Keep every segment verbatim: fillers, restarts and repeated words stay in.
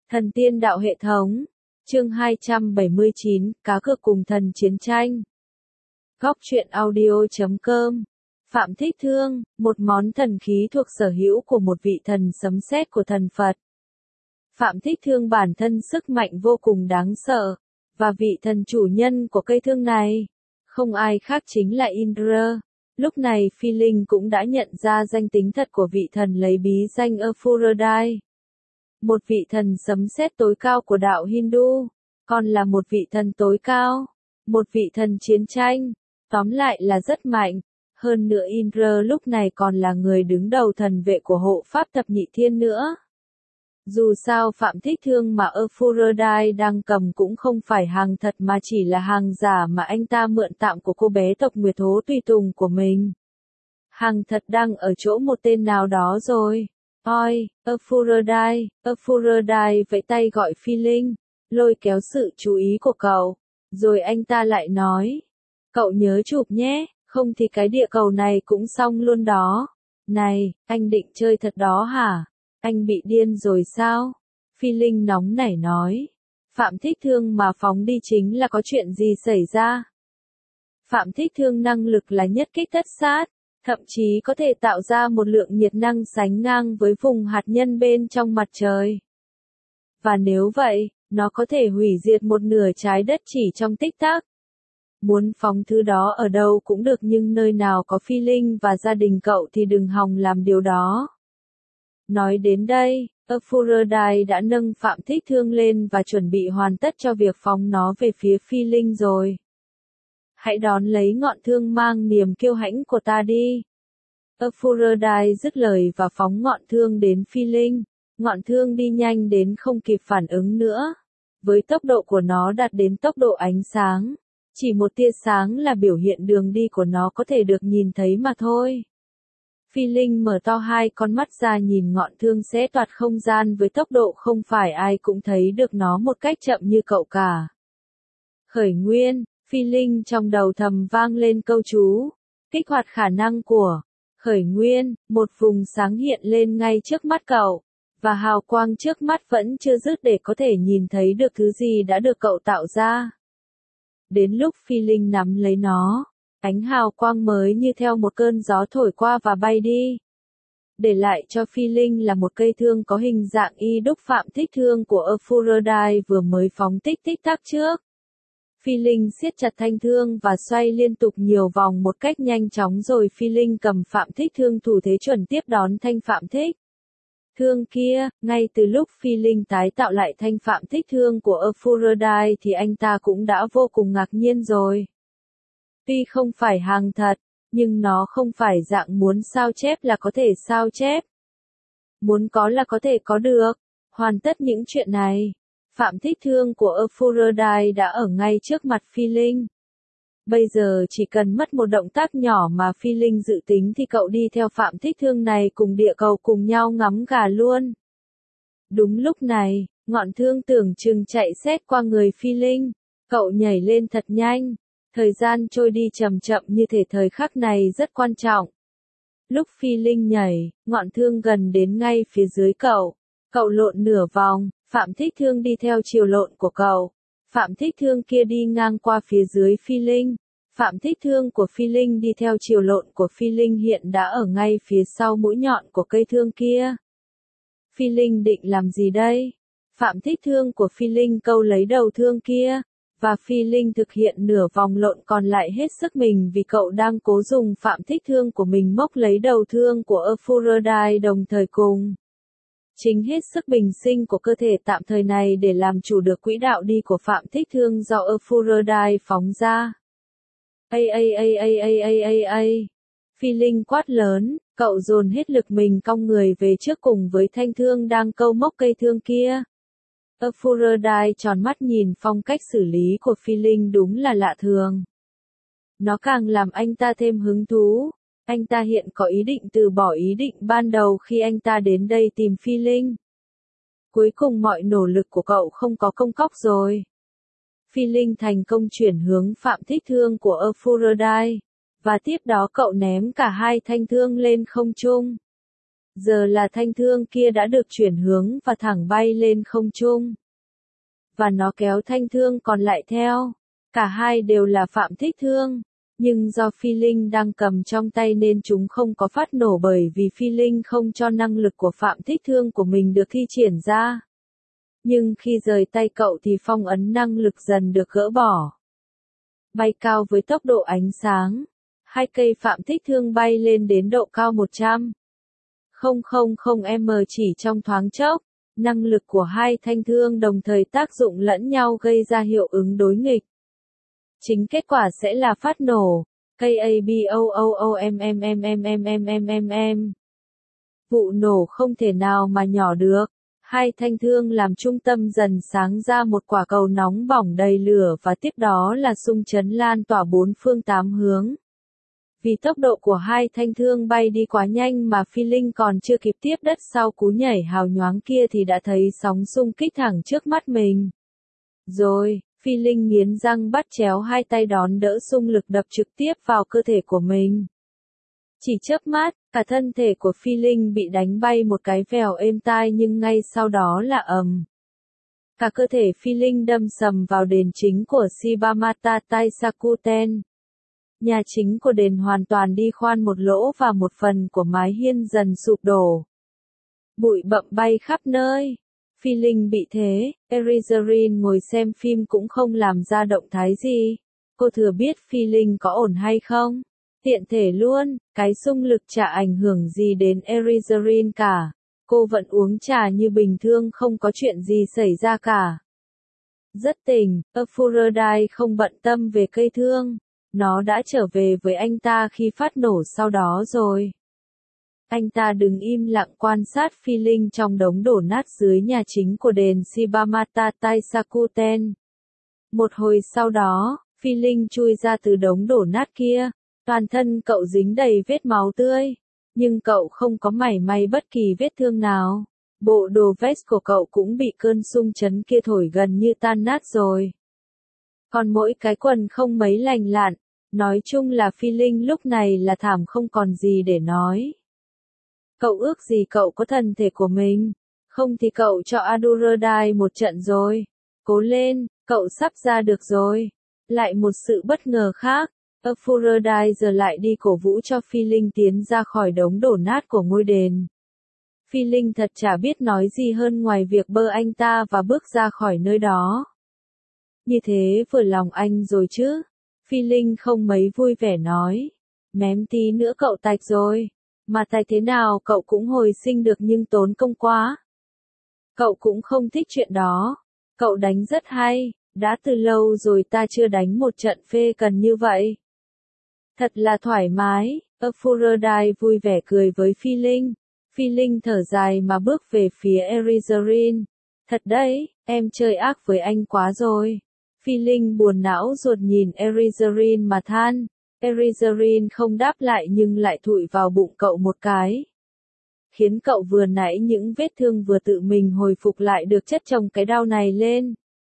Thần tiên đạo hệ thống. Chương hai trăm bảy mươi chín, cá cược cùng thần chiến tranh. Góc truyện audio chấm com. Phạm Thích Thương, một món thần khí thuộc sở hữu của một vị thần sấm sét của thần Phật. Phạm Thích Thương bản thân sức mạnh vô cùng đáng sợ, và vị thần chủ nhân của cây thương này, không ai khác chính là Indra. Lúc này Phi Linh cũng đã nhận ra danh tính thật của vị thần lấy bí danh Aphrodite. Một vị thần sấm sét tối cao của đạo Hindu, còn là một vị thần tối cao, một vị thần chiến tranh, tóm lại là rất mạnh. Hơn nữa Indra lúc này còn là người đứng đầu thần vệ của hộ pháp thập nhị thiên nữa. Dù sao Phạm Thích Thương mà Aphrodite đang cầm cũng không phải hàng thật mà chỉ là hàng giả mà anh ta mượn tạm của cô bé tộc Nguyệt Hố tùy tùng của mình. Hàng thật đang ở chỗ một tên nào đó rồi. Oi, Aphrodite, Aphrodite vẫy tay gọi Phi Linh, lôi kéo sự chú ý của cậu. Rồi anh ta lại nói, cậu nhớ chụp nhé, không thì cái địa cầu này cũng xong luôn đó. Này, anh định chơi thật đó hả? Anh bị điên rồi sao? Phi Linh nóng nảy nói. Phạm Thích Thương mà phóng đi chính là có chuyện gì xảy ra? Phạm Thích Thương năng lực là nhất kích tất sát, thậm chí có thể tạo ra một lượng nhiệt năng sánh ngang với vùng hạt nhân bên trong mặt trời. Và nếu vậy, nó có thể hủy diệt một nửa trái đất chỉ trong tích tắc. Muốn phóng thứ đó ở đâu cũng được nhưng nơi nào có Phi Linh và gia đình cậu thì đừng hòng làm điều đó. Nói đến đây, Aphrodite đã nâng Phạm Thích Thương lên và chuẩn bị hoàn tất cho việc phóng nó về phía Phi Linh rồi. Hãy đón lấy ngọn thương mang niềm kiêu hãnh của ta đi. Aphrodite dứt lời và phóng ngọn thương đến Phi Linh. Ngọn thương đi nhanh đến không kịp phản ứng nữa. Với tốc độ của nó đạt đến tốc độ ánh sáng. Chỉ một tia sáng là biểu hiện đường đi của nó có thể được nhìn thấy mà thôi. Phi Linh mở to hai con mắt ra nhìn ngọn thương xé toạc không gian với tốc độ không phải ai cũng thấy được nó một cách chậm như cậu cả. Khởi nguyên, Phi Linh trong đầu thầm vang lên câu chú. Kích hoạt khả năng của khởi nguyên, một vùng sáng hiện lên ngay trước mắt cậu. Và hào quang trước mắt vẫn chưa dứt để có thể nhìn thấy được thứ gì đã được cậu tạo ra. Đến lúc Phi Linh nắm lấy nó, ánh hào quang mới như theo một cơn gió thổi qua và bay đi. Để lại cho Phi Linh là một cây thương có hình dạng y đúc Phạm Thích Thương của Aphrodite vừa mới phóng tích tích tắc trước. Phi Linh siết chặt thanh thương và xoay liên tục nhiều vòng một cách nhanh chóng rồi Phi Linh cầm Phạm Thích Thương thủ thế chuẩn tiếp đón thanh Phạm Thích Thương kia. Ngay từ lúc Phi Linh tái tạo lại thanh Phạm Thích Thương của Aphrodite thì anh ta cũng đã vô cùng ngạc nhiên rồi. Tuy không phải hàng thật, nhưng nó không phải dạng muốn sao chép là có thể sao chép. Muốn có là có thể có được. Hoàn tất những chuyện này, Phạm Thích Thương của Aphrodite đã ở ngay trước mặt Phi Linh. Bây giờ chỉ cần mất một động tác nhỏ mà Phi Linh dự tính thì cậu đi theo Phạm Thích Thương này cùng địa cầu cùng nhau ngắm gà luôn. Đúng lúc này, ngọn thương tưởng chừng chạy xét qua người Phi Linh. Cậu nhảy lên thật nhanh. Thời gian trôi đi chậm chậm như thể thời khắc này rất quan trọng. Lúc Phi Linh nhảy, ngọn thương gần đến ngay phía dưới cậu. Cậu lộn nửa vòng, Phạm Thích Thương đi theo chiều lộn của cậu. Phạm Thích Thương kia đi ngang qua phía dưới Phi Linh. Phạm Thích Thương của Phi Linh đi theo chiều lộn của Phi Linh hiện đã ở ngay phía sau mũi nhọn của cây thương kia. Phi Linh định làm gì đây? Phạm Thích Thương của Phi Linh câu lấy đầu thương kia. Và Phi Linh thực hiện nửa vòng lộn còn lại hết sức mình vì cậu đang cố dùng Phạm Thích Thương của mình móc lấy đầu thương của Aphrodite đồng thời cùng. Chính hết sức bình sinh của cơ thể tạm thời này để làm chủ được quỹ đạo đi của Phạm Thích Thương do Aphrodite phóng ra. Ây ây ây ây ây ây ây ây. Phi Linh quát lớn, cậu dồn hết lực mình cong người về trước cùng với thanh thương đang câu móc cây thương kia. Aphrodite tròn mắt nhìn phong cách xử lý của Phi Linh đúng là lạ thường. Nó càng làm anh ta thêm hứng thú. Anh ta hiện có ý định từ bỏ ý định ban đầu khi anh ta đến đây tìm Phi Linh. Cuối cùng mọi nỗ lực của cậu không có công cóc rồi. Phi Linh thành công chuyển hướng Phạm Thích Thương của Aphrodite. Và tiếp đó cậu ném cả hai thanh thương lên không trung. Giờ là thanh thương kia đã được chuyển hướng và thẳng bay lên không trung. Và nó kéo thanh thương còn lại theo. Cả hai đều là Phạm Thích Thương. Nhưng do Phi Linh đang cầm trong tay nên chúng không có phát nổ bởi vì Phi Linh không cho năng lực của Phạm Thích Thương của mình được thi triển ra. Nhưng khi rời tay cậu thì phong ấn năng lực dần được gỡ bỏ. Bay cao với tốc độ ánh sáng. Hai cây Phạm Thích Thương bay lên đến độ cao một trăm mét chỉ trong thoáng chốc. Năng lực của hai thanh thương đồng thời tác dụng lẫn nhau gây ra hiệu ứng đối nghịch. Chính kết quả sẽ là phát nổ. KABOOOMMMMMMMMM. Vụ nổ không thể nào mà nhỏ được. Hai thanh thương làm trung tâm dần sáng ra một quả cầu nóng bỏng đầy lửa và tiếp đó là xung chấn lan tỏa bốn phương tám hướng. Vì tốc độ của hai thanh thương bay đi quá nhanh mà Phi Linh còn chưa kịp tiếp đất sau cú nhảy hào nhoáng kia thì đã thấy sóng xung kích thẳng trước mắt mình. Rồi, Phi Linh nghiến răng bắt chéo hai tay đón đỡ xung lực đập trực tiếp vào cơ thể của mình. Chỉ chớp mắt, cả thân thể của Phi Linh bị đánh bay một cái vèo êm tai nhưng ngay sau đó là ầm. Cả cơ thể Phi Linh đâm sầm vào đền chính của Shibamata Taisakuten. Nhà chính của đền hoàn toàn đi khoan một lỗ và một phần của mái hiên dần sụp đổ. Bụi bặm bay khắp nơi. Phi Linh bị thế, Erizarine ngồi xem phim cũng không làm ra động thái gì. Cô thừa biết Phi Linh có ổn hay không? Tiện thể luôn, cái xung lực chả ảnh hưởng gì đến Erizarine cả. Cô vẫn uống trà như bình thường không có chuyện gì xảy ra cả. Rất tỉnh, Aphrodite không bận tâm về cây thương. Nó đã trở về với anh ta khi phát nổ sau đó rồi. Anh ta đứng im lặng quan sát Phi Linh trong đống đổ nát dưới nhà chính của đền Shibamata Taisakuten. Một hồi sau đó, Phi Linh chui ra từ đống đổ nát kia. Toàn thân cậu dính đầy vết máu tươi. Nhưng cậu không có mảy may bất kỳ vết thương nào. Bộ đồ vest của cậu cũng bị cơn xung chấn kia thổi gần như tan nát rồi. Còn mỗi cái quần không mấy lành lặn. Nói chung là Phi Linh lúc này là thảm không còn gì để nói. Cậu ước gì cậu có thân thể của mình. Không thì cậu cho Adurodai một trận rồi. Cố lên, cậu sắp ra được rồi. Lại một sự bất ngờ khác. Aphrodite giờ lại đi cổ vũ cho Phi Linh tiến ra khỏi đống đổ nát của ngôi đền. Phi Linh thật chả biết nói gì hơn ngoài việc bơ anh ta và bước ra khỏi nơi đó. Như thế vừa lòng anh rồi chứ? Phi Linh không mấy vui vẻ nói. Mém tí nữa cậu tạch rồi. Mà tạch thế nào cậu cũng hồi sinh được nhưng tốn công quá. Cậu cũng không thích chuyện đó. Cậu đánh rất hay, đã từ lâu rồi ta chưa đánh một trận phê cần như vậy. Thật là thoải mái, Aphrodite vui vẻ cười với Phi Linh. Phi Linh thở dài mà bước về phía Erizarine. Thật đấy, em chơi ác với anh quá rồi. Phi Linh buồn não ruột nhìn Erizarine mà than. Erizarine không đáp lại nhưng lại thụi vào bụng cậu một cái. Khiến cậu vừa nãy những vết thương vừa tự mình hồi phục lại được chất chồng cái đau này lên.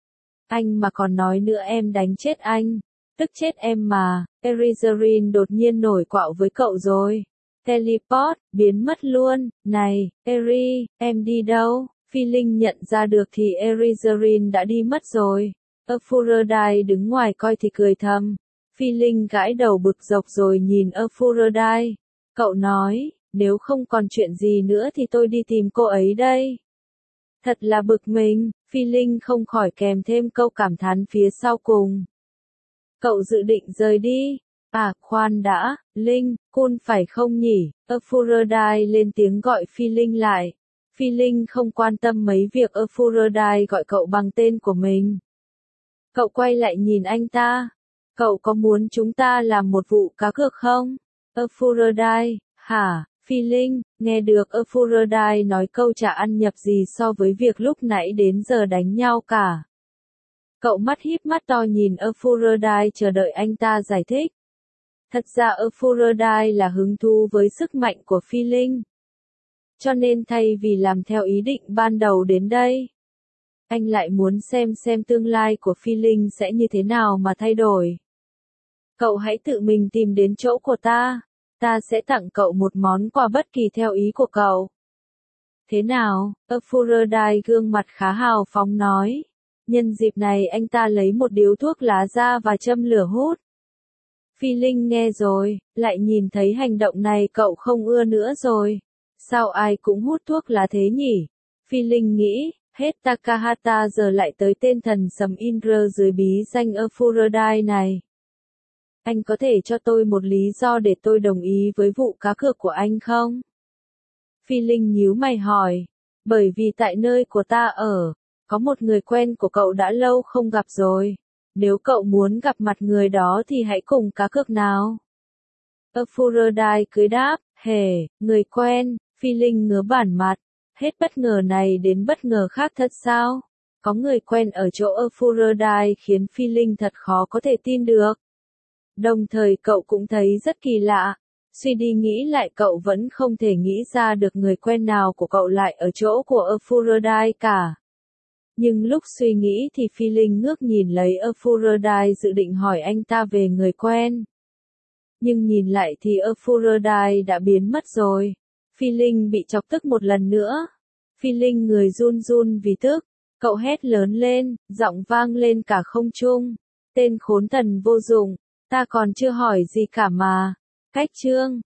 Anh mà còn nói nữa em đánh chết anh. Tức chết em mà. Erizarine đột nhiên nổi quạo với cậu rồi. Teleport, biến mất luôn. Này, Eri, em đi đâu? Phi Linh nhận ra được thì Erizarine đã đi mất rồi. Aphrodite đứng ngoài coi thì cười thầm. Phi Linh gãi đầu bực dọc rồi nhìn Aphrodite. Cậu nói, nếu không còn chuyện gì nữa thì tôi đi tìm cô ấy đây. Thật là bực mình, Phi Linh không khỏi kèm thêm câu cảm thán phía sau cùng. Cậu dự định rời đi. À, khoan đã, Linh, Kun phải không nhỉ? Aphrodite lên tiếng gọi Phi Linh lại. Phi Linh không quan tâm mấy việc Aphrodite gọi cậu bằng tên của mình. Cậu quay lại nhìn anh ta. Cậu có muốn chúng ta làm một vụ cá cược không? Aphrodite, hả? Phi Linh, nghe được Aphrodite nói câu chả ăn nhập gì so với việc lúc nãy đến giờ đánh nhau cả. Cậu mắt híp mắt to nhìn Aphrodite chờ đợi anh ta giải thích. Thật ra Aphrodite là hứng thú với sức mạnh của Phi Linh. Cho nên thay vì làm theo ý định ban đầu đến đây, anh lại muốn xem xem tương lai của Phi Linh sẽ như thế nào mà thay đổi. Cậu hãy tự mình tìm đến chỗ của ta. Ta sẽ tặng cậu một món quà bất kỳ theo ý của cậu. Thế nào? Aphrodite gương mặt khá hào phóng nói. Nhân dịp này anh ta lấy một điếu thuốc lá ra và châm lửa hút. Phi Linh nghe rồi, lại nhìn thấy hành động này cậu không ưa nữa rồi. Sao ai cũng hút thuốc lá thế nhỉ? Phi Linh nghĩ, hết Takahata giờ lại tới tên thần sầm Indra dưới bí danh Aphrodite này. Anh có thể cho tôi một lý do để tôi đồng ý với vụ cá cược của anh không? Phi Linh nhíu mày hỏi. Bởi vì tại nơi của ta ở, có một người quen của cậu đã lâu không gặp rồi. Nếu cậu muốn gặp mặt người đó thì hãy cùng cá cược nào. Aphrodite cười đáp, hề, người quen. Phi Linh ngớ bản mặt. Hết bất ngờ này đến bất ngờ khác thật sao? Có người quen ở chỗ Aphrodite khiến Phi Linh thật khó có thể tin được. Đồng thời cậu cũng thấy rất kỳ lạ. Suy đi nghĩ lại cậu vẫn không thể nghĩ ra được người quen nào của cậu lại ở chỗ của Aphrodite cả. Nhưng lúc suy nghĩ thì Phi Linh ngước nhìn lấy Aphrodite dự định hỏi anh ta về người quen. Nhưng nhìn lại thì Aphrodite đã biến mất rồi. Phi Linh bị chọc tức một lần nữa. Phi Linh người run run vì tức. Cậu hét lớn lên, giọng vang lên cả không trung. Tên khốn thần vô dụng, ta còn chưa hỏi gì cả mà. Cách chương